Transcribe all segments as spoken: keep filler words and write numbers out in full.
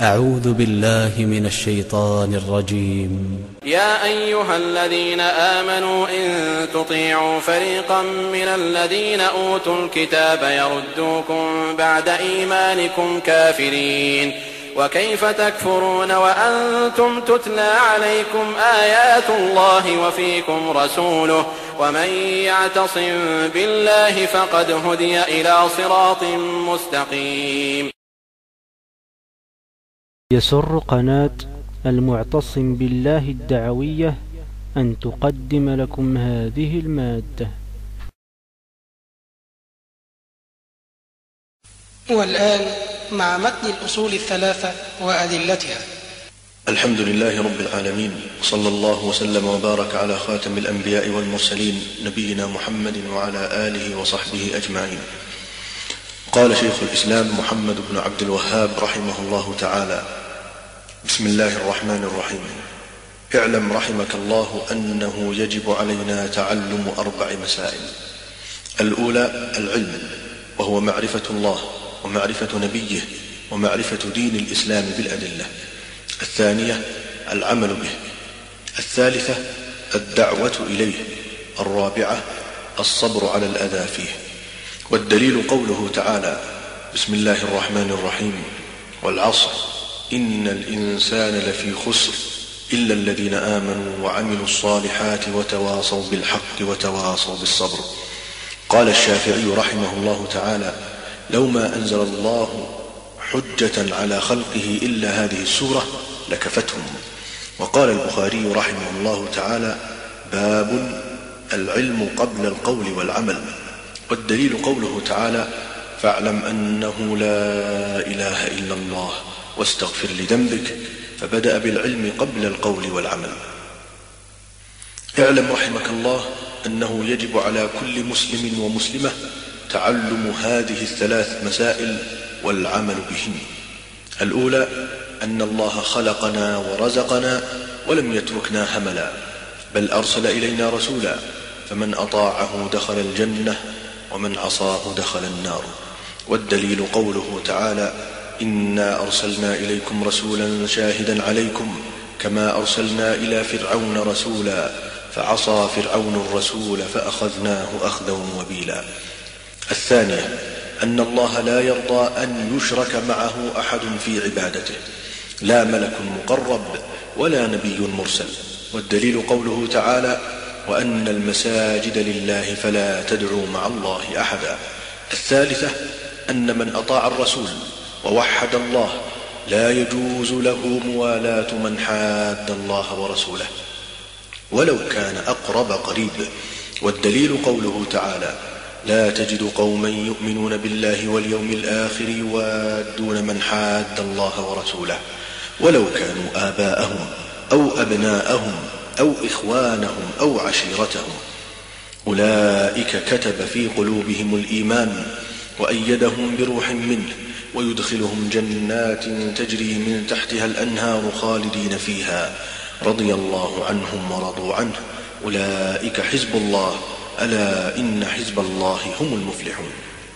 أعوذ بالله من الشيطان الرجيم. يا أيها الذين آمنوا إن تطيعوا فريقا من الذين أوتوا الكتاب يردوكم بعد إيمانكم كافرين وكيف تكفرون وأنتم تتلى عليكم آيات الله وفيكم رسوله ومن يعتصم بالله فقد هدي إلى صراط مستقيم. يسر قناة المعتصم بالله الدعوية أن تقدم لكم هذه المادة. والآن مع متن الأصول الثلاثة وأدلتها. الحمد لله رب العالمين، صلى الله وسلم وبارك على خاتم الأنبياء والمرسلين نبينا محمد وعلى آله وصحبه أجمعين. قال شيخ الإسلام محمد بن عبد الوهاب رحمه الله تعالى: بسم الله الرحمن الرحيم. اعلم رحمك الله أنه يجب علينا تعلم أربع مسائل. الأولى العلم، وهو معرفة الله ومعرفة نبيه ومعرفة دين الإسلام بالأدلة. الثانية العمل به. الثالثة الدعوة إليه. الرابعة الصبر على الأذى فيه. والدليل قوله تعالى: بسم الله الرحمن الرحيم: والعصر إن الإنسان لفي خسر إلا الذين آمنوا وعملوا الصالحات وتواصوا بالحق وتواصوا بالصبر. قال الشافعي رحمه الله تعالى: لو ما أنزل الله حجة على خلقه إلا هذه السورة لكفتهم. وقال البخاري رحمه الله تعالى: باب العلم قبل القول والعمل. والدليل قوله تعالى: فاعلم أنه لا إله إلا الله واستغفر لذنبك، فبدأ بالعلم قبل القول والعمل. اعلم رحمك الله أنه يجب على كل مسلم ومسلمة تعلم هذه الثلاث مسائل والعمل بهن. الأولى أن الله خلقنا ورزقنا ولم يتركنا هملا، بل أرسل إلينا رسولا، فمن أطاعه دخل الجنة ومن عصاه دخل النار. والدليل قوله تعالى: إنا أرسلنا إليكم رسولا شاهدا عليكم كما أرسلنا إلى فرعون رسولا فعصى فرعون الرسول فأخذناه أخذا وبيلا. الثانية أن الله لا يرضى أن يشرك معه أحد في عبادته، لا ملك مقرب ولا نبي مرسل. والدليل قوله تعالى: وأن المساجد لله فلا تدعوا مع الله أحدا. الثالثة أن من أطاع الرسول ووحد الله لا يجوز له موالاة من حاد الله ورسوله ولو كان أقرب قريب. والدليل قوله تعالى: لا تجد قوما يؤمنون بالله واليوم الآخر يوادون من حاد الله ورسوله ولو كانوا آباءهم أو أبناءهم أو إخوانهم أو عشيرتهم، أولئك كتب في قلوبهم الإيمان وأيدهم بروح منه ويدخلهم جنات تجري من تحتها الأنهار خالدين فيها رضي الله عنهم ورضوا عنه، أولئك حزب الله، ألا إن حزب الله هم المفلحون.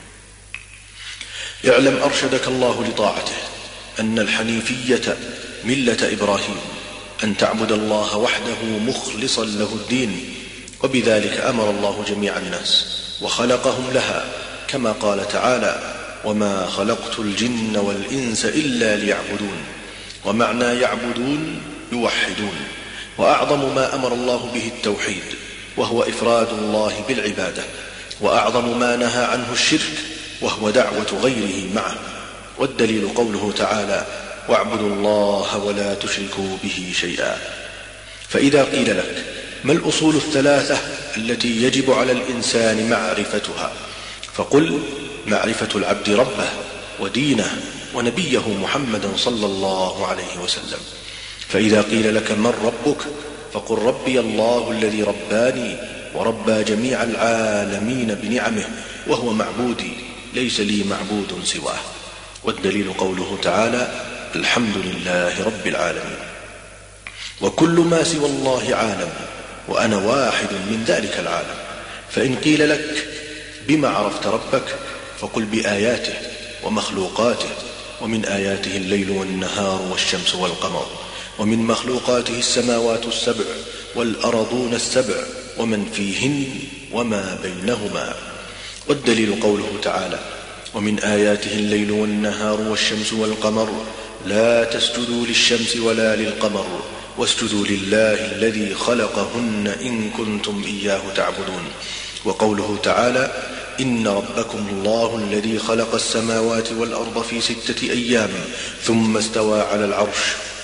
اعلم أرشدك الله لطاعته أن الحنيفية ملة إبراهيم، أن تعبد الله وحده مخلصا له الدين، وبذلك أمر الله جميع الناس وخلقهم لها، كما قال تعالى: وما خلقت الجن والإنس إلا ليعبدون. ومعنى يعبدون يوحدون. وأعظم ما أمر الله به التوحيد، وهو إفراد الله بالعبادة، وأعظم ما نهى عنه الشرك، وهو دعوة غيره معه. والدليل قوله تعالى: واعبدوا الله ولا تشركوا به شيئا. فإذا قيل لك: ما الأصول الثلاثة التي يجب على الإنسان معرفتها؟ فقل: معرفة العبد ربه ودينه ونبيه محمدا صلى الله عليه وسلم. فإذا قيل لك: من ربك؟ فقل: ربي الله الذي رباني وربى جميع العالمين بنعمه، وهو معبودي ليس لي معبود سواه. والدليل قوله تعالى: الحمد لله رب العالمين. وكل ما سوى الله عالم، وأنا واحد من ذلك العالم. فإن قيل لك: بما عرفت ربك؟ فقل: بآياته ومخلوقاته ومن آياته الليل والنهار والشمس والقمر، ومن مخلوقاته السماوات السبع والأرضون السبع ومن فيهن وما بينهما. والدليل قوله تعالى: ومن آياته الليل والنهار والشمس والقمر لا تسجدوا للشمس ولا للقمر واسجدوا لله الذي خلقهن إن كنتم إياه تعبدون. وقوله تعالى: إن ربكم الله الذي خلق السماوات والأرض في ستة أيام ثم استوى على العرش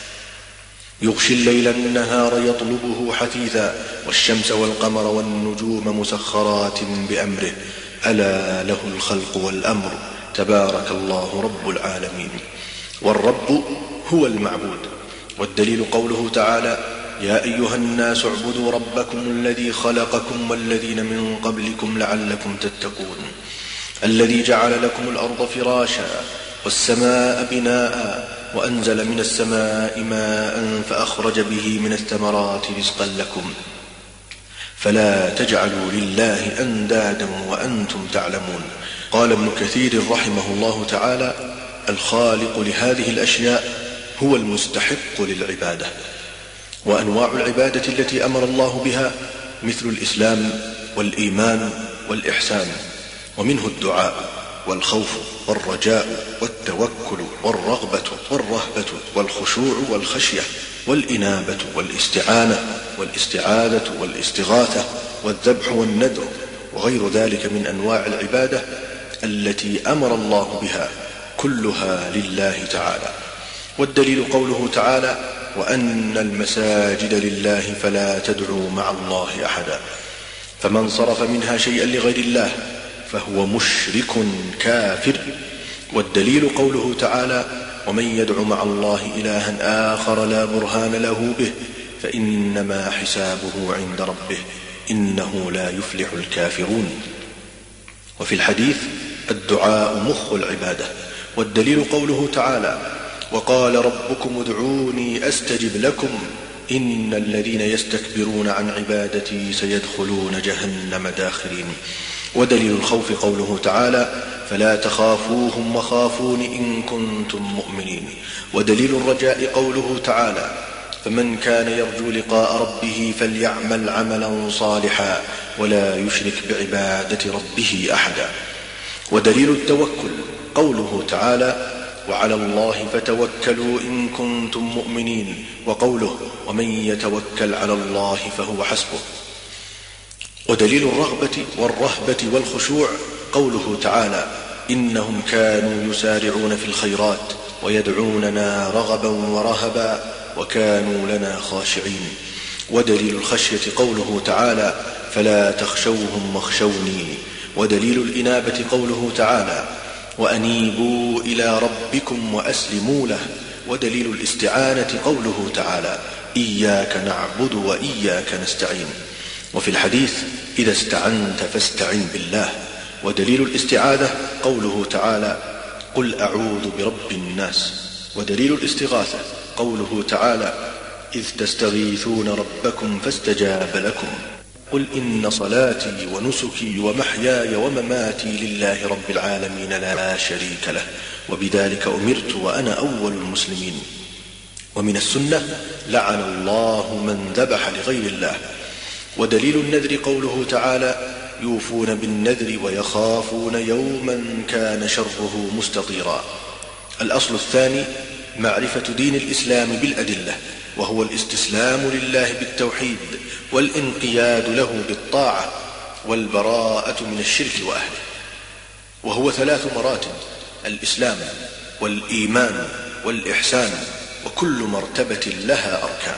يغشي الليل النهار يطلبه حثيثا والشمس والقمر والنجوم مسخرات بأمره ألا له الخلق والأمر تبارك الله رب العالمين. والرب هو المعبود. والدليل قوله تعالى: يا أيها الناس اعبدوا ربكم الذي خلقكم والذين من قبلكم لعلكم تتقون الذي جعل لكم الأرض فراشا والسماء بناء وأنزل من السماء ماء فأخرج به من الثمرات رزقا لكم فلا تجعلوا لله أندادا وأنتم تعلمون. قال ابن كثير رحمه الله تعالى: الخالق لهذه الأشياء هو المستحق للعبادة. وأنواع العبادة التي أمر الله بها مثل الإسلام والإيمان والإحسان، ومنه الدعاء والخوف والرجاء والتوكل والرغبة والرهبة والخشوع والخشية والإنابة والاستعانة والاستعاذة والاستغاثة والذبح والنذر وغير ذلك من أنواع العبادة التي أمر الله بها كلها لله تعالى. والدليل قوله تعالى: وأن المساجد لله فلا تدعوا مع الله أحدا. فمن صرف منها شيئا لغير الله فهو مشرك كافر. والدليل قوله تعالى: ومن يدع مع الله إلها آخر لا برهان له به فإنما حسابه عند ربه إنه لا يفلح الكافرون. وفي الحديث: الدعاء مخ العبادة. والدليل قوله تعالى: وقال ربكم ادعوني أستجب لكم إن الذين يستكبرون عن عبادتي سيدخلون جهنم داخرين. ودليل الخوف قوله تعالى: فلا تخافوهم وخافون إن كنتم مؤمنين. ودليل الرجاء قوله تعالى: فمن كان يرجو لقاء ربه فليعمل عملا صالحا ولا يشرك بعبادة ربه أحدا. ودليل التوكل قوله تعالى: وعلى الله فتوكلوا إن كنتم مؤمنين. وقوله: ومن يتوكل على الله فهو حسبه. ودليل الرغبة والرهبة والخشوع قوله تعالى: إنهم كانوا يسارعون في الخيرات ويدعوننا رغبا ورهبا وكانوا لنا خاشعين. ودليل الخشية قوله تعالى: فلا تخشوهم واخشوني. ودليل الإنابة قوله تعالى: وأنيبوا إلى ربكم وأسلموا له. ودليل الاستعانة قوله تعالى: إياك نعبد وإياك نستعين. وفي الحديث: إذا استعنت فاستعن بالله. ودليل الاستعاذة قوله تعالى: قل أعوذ برب الناس. ودليل الاستغاثة قوله تعالى: إذ تستغيثون ربكم فاستجاب لكم قل إن صلاتي ونسكي ومحياي ومماتي لله رب العالمين لا شريك له وبذلك أمرت وأنا أول المسلمين. ومن السنة: لعن الله من ذبح لغير الله. ودليل النذر قوله تعالى: يوفون بالنذر ويخافون يوما كان شره مستطيرا. الأصل الثاني: معرفة دين الإسلام بالأدلة، وهو الاستسلام لله بالتوحيد والانقياد له بالطاعة والبراءة من الشرك وأهله. وهو ثلاث مراتب: الإسلام والإيمان والإحسان، وكل مرتبة لها أركان.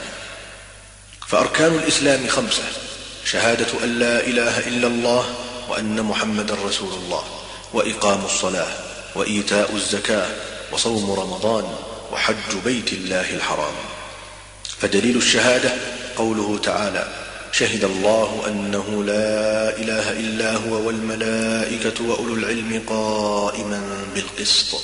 فأركان الإسلام خمسة: شهادة أن لا إله إلا الله وأن محمدا رسول الله، وإقام الصلاة، وإيتاء الزكاة، وصوم رمضان، وحج بيت الله الحرام. فدليل الشهادة قوله تعالى: شهد الله أنه لا إله إلا هو والملائكة وأولو العلم قائما بالقسط.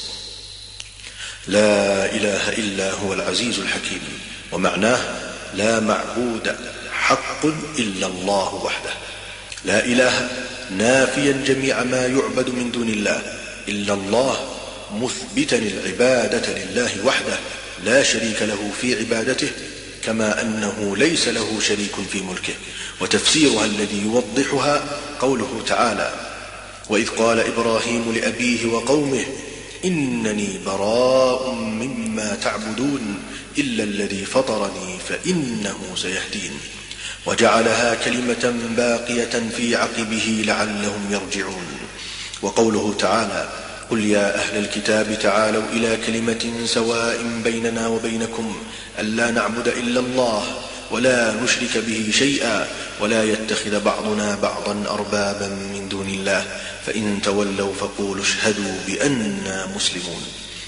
لا إله إلا هو العزيز الحكيم. ومعناه: لا معبود حق إلا الله وحده. لا إله نافيا جميع ما يعبد من دون الله إلا الله مثبتا العبادة لله وحده لا شريك له في عبادته، كما أنه ليس له شريك في ملكه. وتفسيرها الذي يوضحها قوله تعالى: وإذ قال إبراهيم لأبيه وقومه إنني براء مما تعبدون إلا الذي فطرني فإنه سيهدين، وجعلها كلمة باقية في عقبه لعلهم يرجعون. وقوله تعالى: قل يا أهل الكتاب تعالوا إلى كلمة سواء بيننا وبينكم ألا نعبد إلا الله ولا نشرك به شيئا ولا يتخذ بعضنا بعضا أربابا من دون الله فإن تولوا فقولوا اشهدوا بأننا مسلمون.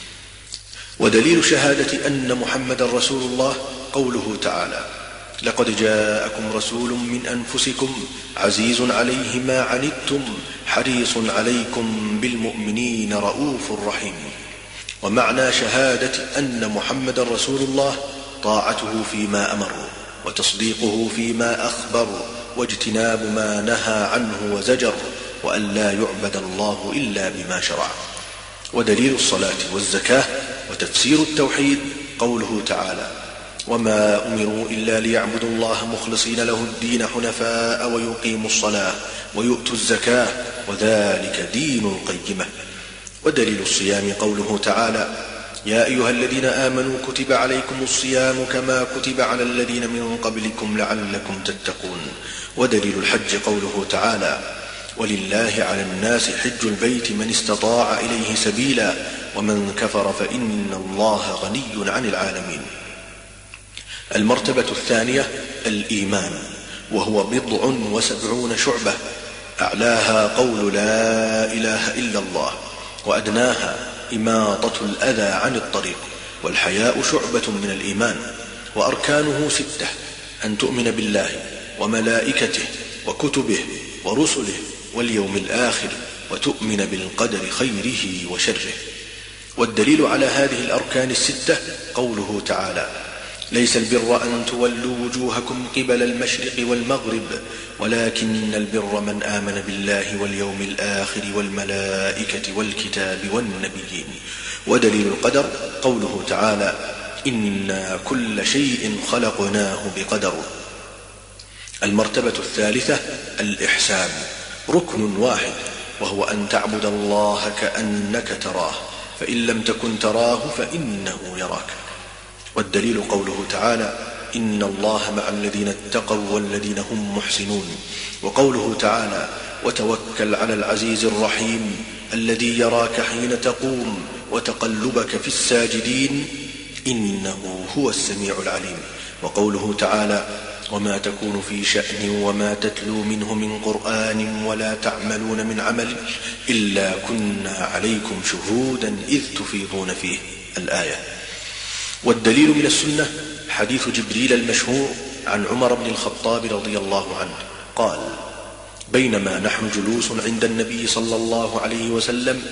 ودليل شهادة أن محمد رسول الله قوله تعالى: لقد جاءكم رسول من أنفسكم عزيز عليه ما عنتم حريص عليكم بالمؤمنين رؤوف رحيم. ومعنى شهادة أن محمد رسول الله طاعته فيما أمر وتصديقه فيما أخبر واجتناب ما نهى عنه وزجر، وأن لا يعبد الله إلا بما شرع. ودليل الصلاة والزكاة وتفسير التوحيد قوله تعالى: وما أمروا إلا ليعبدوا الله مخلصين له الدين حنفاء ويقيموا الصلاة ويؤتوا الزكاة وذلك دين القيمة. ودليل الصيام قوله تعالى: يا أيها الذين آمنوا كتب عليكم الصيام كما كتب على الذين من قبلكم لعلكم تتقون. ودليل الحج قوله تعالى: ولله على الناس حج البيت من استطاع إليه سبيلا ومن كفر فإن الله غني عن العالمين. المرتبة الثانية الإيمان، وهو بضع وسبعون شعبة، أعلاها قول لا إله إلا الله، وأدناها إماطة الأذى عن الطريق، والحياء شعبة من الإيمان. وأركانه ستة: أن تؤمن بالله وملائكته وكتبه ورسله واليوم الآخر، وتؤمن بالقدر خيره وشره. والدليل على هذه الأركان الستة قوله تعالى: ليس البر أن تولوا وجوهكم قبل المشرق والمغرب ولكن البر من آمن بالله واليوم الآخر والملائكة والكتاب والنبيين. ودليل القدر قوله تعالى: إنا كل شيء خلقناه بقدر. المرتبة الثالثة الإحسان، ركن واحد، وهو أن تعبد الله كأنك تراه، فإن لم تكن تراه فإنه يراك. والدليل قوله تعالى: إن الله مع الذين اتقوا والذين هم محسنون. وقوله تعالى: وتوكل على العزيز الرحيم الذي يراك حين تقوم وتقلبك في الساجدين إنه هو السميع العليم. وقوله تعالى: وما تكون في شأن وما تتلو منه من قرآن ولا تعملون من عمل إلا كنا عليكم شهودا إذ تفيضون فيه. الآية. والدليل من السنة حديث جبريل المشهور عن عمر بن الخطاب رضي الله عنه قال: بينما نحن جلوس عند النبي صلى الله عليه وسلم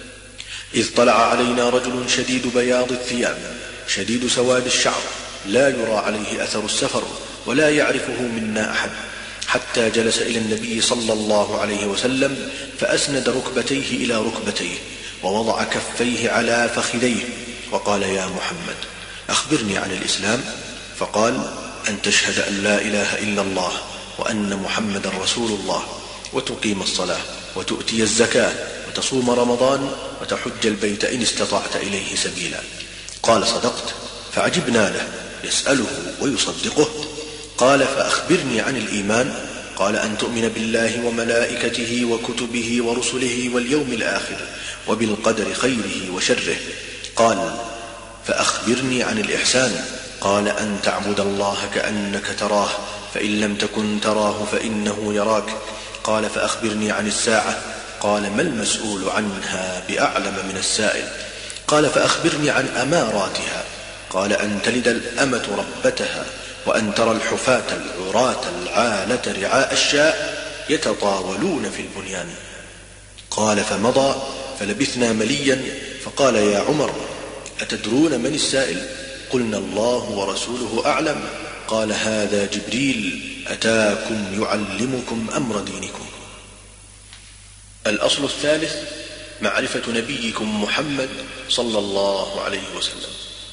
إذ طلع علينا رجل شديد بياض الثياب شديد سواد الشعر لا يرى عليه أثر السفر ولا يعرفه منا أحد، حتى جلس إلى النبي صلى الله عليه وسلم فأسند ركبتيه إلى ركبتيه ووضع كفيه على فخذيه وقال: يا محمد أخبرني عن الإسلام. فقال: أن تشهد أن لا إله إلا الله وأن محمد رسول الله، وتقيم الصلاة وتؤتي الزكاة وتصوم رمضان وتحج البيت إن استطعت إليه سبيلا. قال: صدقت. فعجبنا له يسأله ويصدقه. قال: فأخبرني عن الإيمان. قال: أن تؤمن بالله وملائكته وكتبه ورسله واليوم الآخر وبالقدر خيره وشره. قال: فأخبرني عن الإحسان. قال: أن تعبد الله كأنك تراه فإن لم تكن تراه فإنه يراك. قال: فأخبرني عن الساعة. قال: ما المسؤول عنها بأعلم من السائل. قال: فأخبرني عن أماراتها. قال: أن تلد الأمة ربتها وأن ترى الحفاة العراة العالة رعاء الشاء يتطاولون في البنيان. قال: فمضى فلبثنا مليا فقال: يا عمر أتدرون من السائل؟ قلنا: الله ورسوله أعلم. قال: هذا جبريل أتاكم يعلمكم أمر دينكم. الأصل الثالث معرفة نبيكم محمد صلى الله عليه وسلم،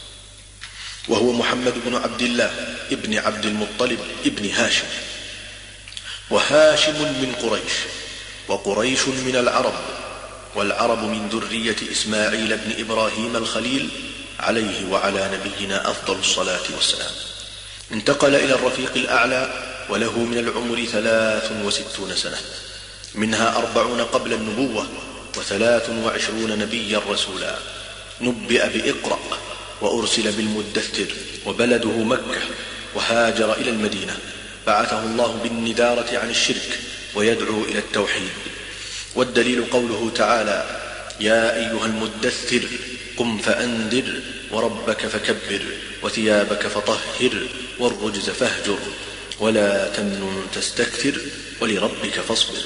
وهو محمد بن عبد الله ابن عبد المطلب ابن هاشم، وهاشم من قريش، وقريش من العرب، والعرب من ذرية إسماعيل بن إبراهيم الخليل عليه وعلى نبينا أفضل الصلاة والسلام. انتقل إلى الرفيق الأعلى وله من العمر ثلاث وستون سنة، منها أربعون قبل النبوة وثلاث وعشرون نبيا رسولا. نبئ بإقرأ وأرسل بالمدثر، وبلده مكة، وهاجر إلى المدينة. بعثه الله بالندارة عن الشرك ويدعو إلى التوحيد. والدليل قوله تعالى: يا أيها المدثر قم فأنذر وربك فكبر وثيابك فطهر والرجز فاهجر ولا تمنن تستكثر ولربك فاصبر.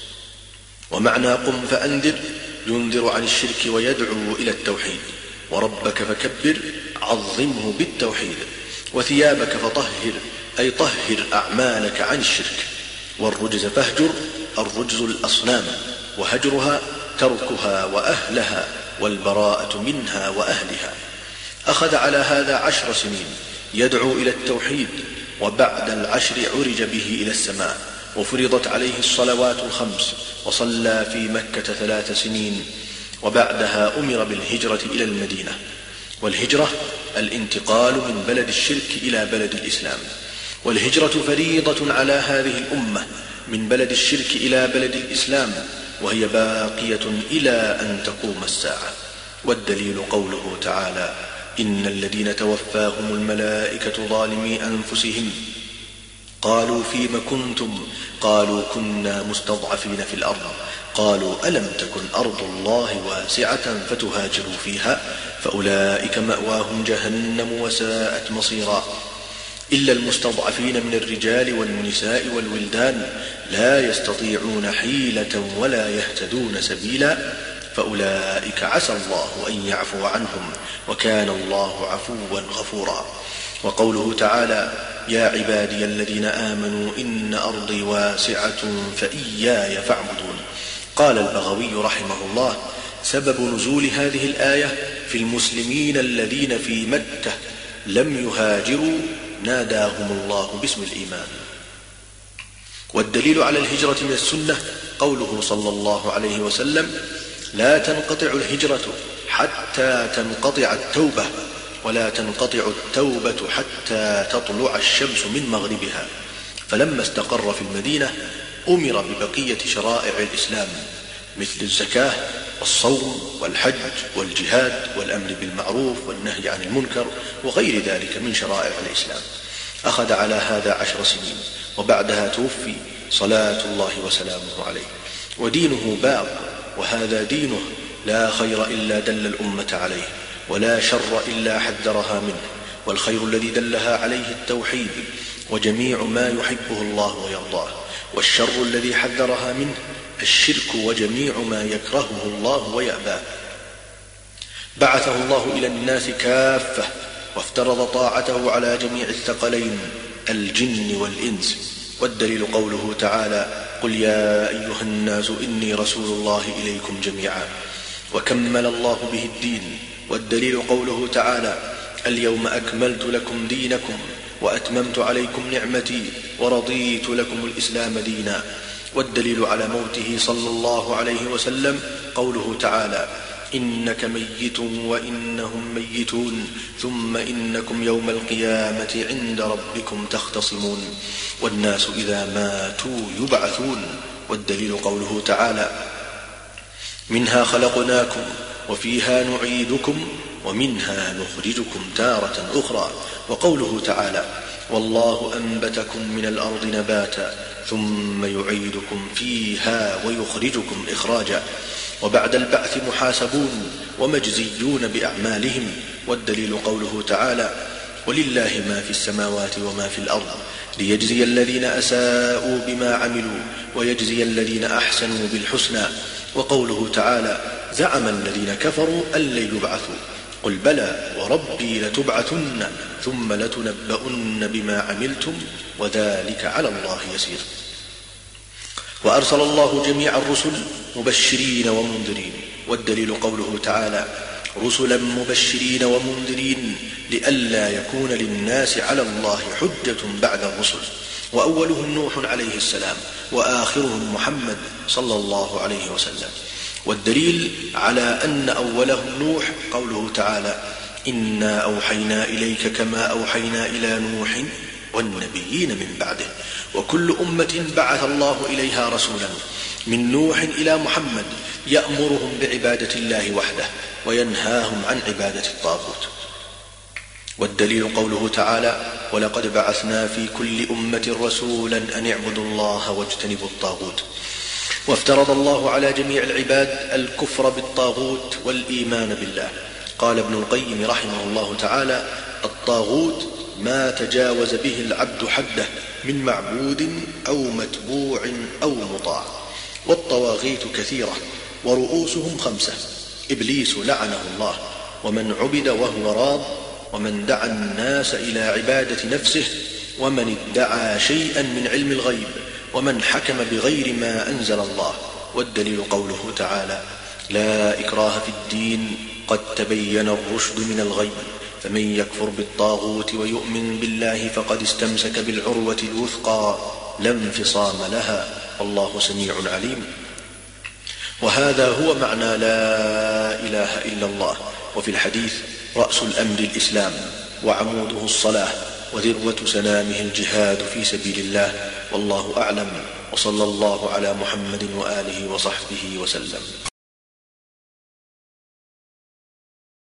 ومعنى قم فأنذر ينذر عن الشرك ويدعو إلى التوحيد، وربك فكبر عظمه بالتوحيد، وثيابك فطهر أي طهر أعمالك عن الشرك، والرجز فاهجر الرجز الأصنام، وهجرها تركها وأهلها والبراءة منها وأهلها. أخذ على هذا عشر سنين يدعو إلى التوحيد، وبعد العشر عرج به إلى السماء، وفرضت عليه الصلوات الخمس، وصلى في مكة ثلاث سنين، وبعدها أمر بالهجرة إلى المدينة. والهجرة الانتقال من بلد الشرك إلى بلد الإسلام، والهجرة فريضة على هذه الأمة من بلد الشرك إلى بلد الإسلام، وهي باقية إلى أن تقوم الساعة. والدليل قوله تعالى: إن الذين توفاهم الملائكة ظالمي أنفسهم قالوا فيم كنتم قالوا كنا مستضعفين في الأرض قالوا ألم تكن أرض الله واسعة فتهاجروا فيها فأولئك مأواهم جهنم وساءت مصيرا إلا المستضعفين من الرجال والنساء والولدان لا يستطيعون حيلة ولا يهتدون سبيلا فأولئك عسى الله أن يعفو عنهم وكان الله عفوا غفورا. وقوله تعالى: يا عبادي الذين آمنوا إن أرضي واسعة فإياي فاعبدون. قال البغوي رحمه الله: سبب نزول هذه الآية في المسلمين الذين في مكة لم يهاجروا ناداهم الله باسم الإيمان. والدليل على الهجرة من السنة قوله صلى الله عليه وسلم: لا تنقطع الهجرة حتى تنقطع التوبة ولا تنقطع التوبة حتى تطلع الشمس من مغربها. فلما استقر في المدينة أمر ببقية شرائع الإسلام مثل الزكاة والصوم والحج والجهاد والأمر بالمعروف والنهي عن المنكر وغير ذلك من شرائع الإسلام. أخذ على هذا عشر سنين، وبعدها توفي صلاة الله وسلامه عليه. ودينه باق، وهذا دينه لا خير إلا دل الأمة عليه، ولا شر إلا حذرها منه، والخير الذي دلها عليه التوحيد وجميع ما يحبه الله ويرضاه، والشر الذي حذرها منه الشرك وجميع ما يكرهه الله ويأباه. بعثه الله إلى الناس كافة، وافترض طاعته على جميع الثقلين الجن والإنس. والدليل قوله تعالى: قل يا أيها الناس إني رسول الله إليكم جميعا. وكمل الله به الدين. والدليل قوله تعالى: اليوم أكملت لكم دينكم وأتممت عليكم نعمتي ورضيت لكم الإسلام دينا. والدليل على موته صلى الله عليه وسلم قوله تعالى: إنك ميت وإنهم ميتون ثم إنكم يوم القيامة عند ربكم تختصمون والناس إذا ماتوا يبعثون. والدليل قوله تعالى: منها خلقناكم وفيها نعيدكم ومنها نخرجكم تارة أخرى. وقوله تعالى: والله أنبتكم من الأرض نباتا ثم يعيدكم فيها ويخرجكم إخراجا. وبعد البعث محاسبون ومجزيون بأعمالهم. والدليل قوله تعالى: ولله ما في السماوات وما في الأرض ليجزي الذين أساءوا بما عملوا ويجزي الذين أحسنوا بالحسنى. وقوله تعالى: زعم الذين كفروا أن لن يبعثوا قل بلى وربي لتبعثن ثم لتنبؤن بما عملتم وذلك على الله يسير. وأرسل الله جميع الرسل مبشرين ومنذرين، والدليل قوله تعالى: رسلا مبشرين ومنذرين لئلا يكون للناس على الله حجة بعد الرسل. وأولهم نوح عليه السلام، وآخرهم محمد صلى الله عليه وسلم. والدليل على أن أولهم نوح قوله تعالى: إنا أوحينا إليك كما أوحينا إلى نوح والنبيين من بعده. وكل أمة بعث الله إليها رسولا من نوح إلى محمد يأمرهم بعبادة الله وحده وينهاهم عن عبادة الطاغوت. والدليل قوله تعالى: ولقد بعثنا في كل أمة رسولا أن اعبدوا الله واجتنبوا الطاغوت. وافترض الله على جميع العباد الكفر بالطاغوت والإيمان بالله. قال ابن القيم رحمه الله تعالى: الطاغوت ما تجاوز به العبد حده من معبود أو متبوع أو مطاع. والطواغيت كثيرة ورؤوسهم خمسة: إبليس لعنه الله، ومن عبد وهو راض، ومن دعا الناس إلى عبادة نفسه، ومن ادعى شيئا من علم الغيب، ومن حكم بغير ما أنزل الله. والدليل قوله تعالى: لا إكراه في الدين قد تبين الرشد من الغي، فمن يكفر بالطاغوت ويؤمن بالله فقد استمسك بالعروة الوثقى لا انفصام لها، والله سميع عليم. وهذا هو معنى لا إله إلا الله. وفي الحديث: رأس الأمر الإسلام، وعموده الصلاة، وذروة سنامه الجهاد في سبيل الله. والله أعلم، وصلى الله على محمد وآله وصحبه وسلم.